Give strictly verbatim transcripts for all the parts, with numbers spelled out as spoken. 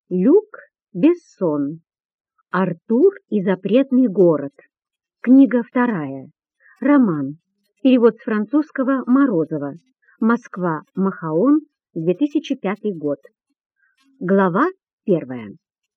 Люк Бессон. Артур и запретный город. Книга вторая. Роман. Перевод с французского Морозова. Москва. Махаон. две тысячи пятый год. Глава первая.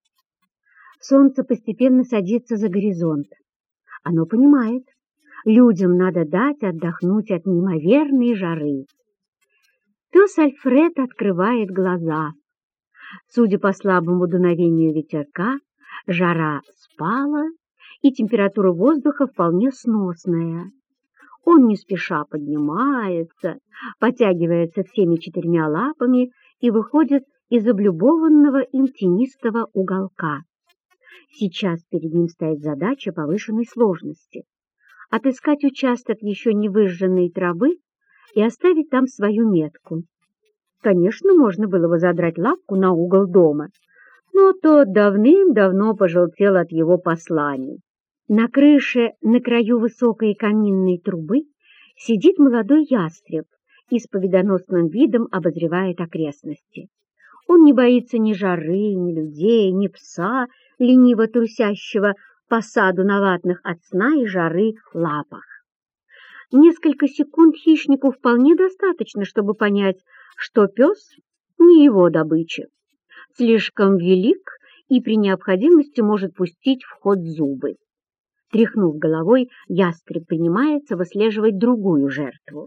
Солнце постепенно садится за горизонт. Оно понимает, людям надо дать отдохнуть от неимоверной жары. Пес Альфред открывает глаза. Судя по слабому дуновению ветерка, жара спала, и температура воздуха вполне сносная. Он не спеша поднимается, потягивается всеми четырьмя лапами и выходит из облюбованного им тенистого уголка. Сейчас перед ним стоит задача повышенной сложности — отыскать участок еще не выжженной травы и оставить там свою метку. Конечно, можно было бы задрать лапку на угол дома, но тот давным-давно пожелтел от его посланий. На крыше, на краю высокой каминной трубы, сидит молодой ястреб и с победоносным видом обозревает окрестности. Он не боится ни жары, ни людей, ни пса, лениво трусящего по саду на ватных от сна и жары лапах. Несколько секунд хищнику вполне достаточно, чтобы понять, что пес не его добыча. Слишком велик и при необходимости может пустить в ход зубы. Тряхнув головой, ястреб принимается выслеживать другую жертву.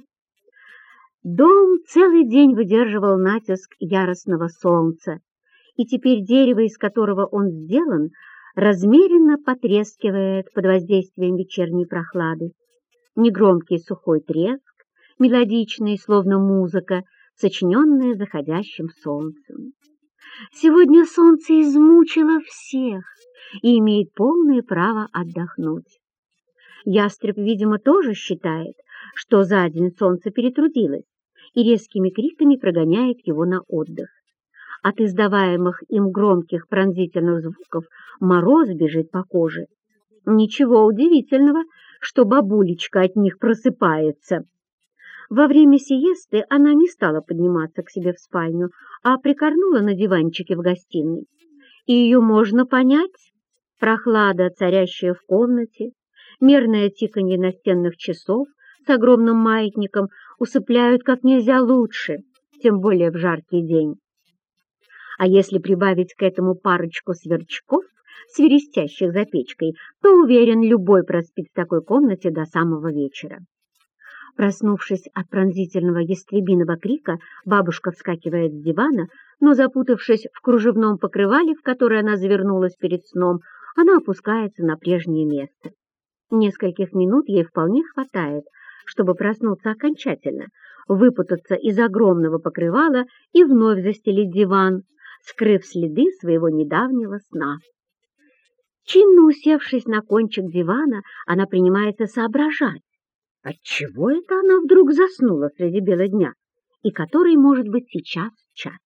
Дом целый день выдерживал натиск яростного солнца, и теперь дерево, из которого он сделан, размеренно потрескивает под воздействием вечерней прохлады. Негромкий сухой треск, мелодичный, словно музыка, сочиненная заходящим солнцем. Сегодня солнце измучило всех и имеет полное право отдохнуть. Ястреб, видимо, тоже считает, что за день солнце перетрудилось, и резкими криками прогоняет его на отдых. От издаваемых им громких пронзительных звуков мороз бежит по коже. Ничего удивительного, что бабулечка от них просыпается. Во время сиесты она не стала подниматься к себе в спальню, а прикорнула на диванчике в гостиной. И ее можно понять. Прохлада, царящая в комнате, мерное тиканье настенных часов с огромным маятником усыпляют как нельзя лучше, тем более в жаркий день. А если прибавить к этому парочку сверчков, свиристящих за печкой, то, уверен, любой проспит в такой комнате до самого вечера. Проснувшись от пронзительного ястребиного крика, бабушка вскакивает с дивана, но, запутавшись в кружевном покрывале, в которое она завернулась перед сном, она опускается на прежнее место. Нескольких минут ей вполне хватает, чтобы проснуться окончательно, выпутаться из огромного покрывала и вновь застелить диван, скрыв следы своего недавнего сна. Чинно усевшись на кончик дивана, она принимается соображать, отчего это она вдруг заснула среди бела дня, и который может быть сейчас час.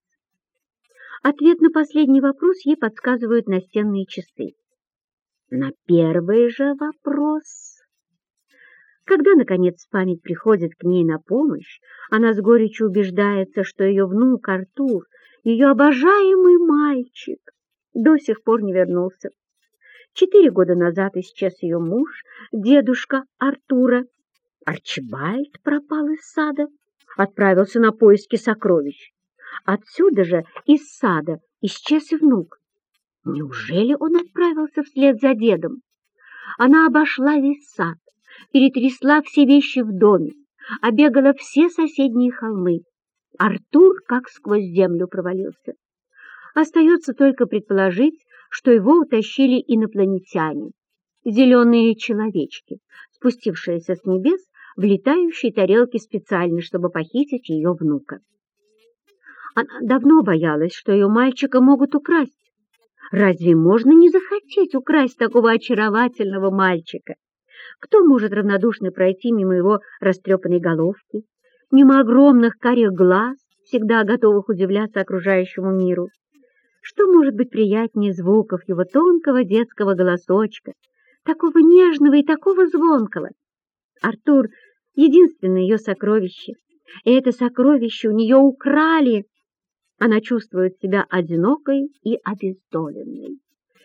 Ответ на последний вопрос ей подсказывают настенные часы. На первый же вопрос... Когда, наконец, память приходит к ней на помощь, она с горечью убеждается, что ее внук Артур, ее обожаемый мальчик, до сих пор не вернулся. Четыре года назад исчез ее муж, дедушка Артура. Арчибальд пропал из сада, отправился на поиски сокровищ. Отсюда же, из сада, исчез и внук. Неужели он отправился вслед за дедом? Она обошла весь сад, перетрясла все вещи в доме, обегала все соседние холмы. Артур как сквозь землю провалился. Остается только предположить, что его утащили инопланетяне, зеленые человечки, спустившиеся с небес в летающей тарелке специально, чтобы похитить ее внука. Она давно боялась, что ее мальчика могут украсть. Разве можно не захотеть украсть такого очаровательного мальчика? Кто может равнодушно пройти мимо его растрепанной головки, мимо огромных карих глаз, всегда готовых удивляться окружающему миру? Что может быть приятнее звуков его тонкого детского голосочка, такого нежного и такого звонкого? Артур — единственное ее сокровище, и это сокровище у нее украли. Она чувствует себя одинокой и обездоленной.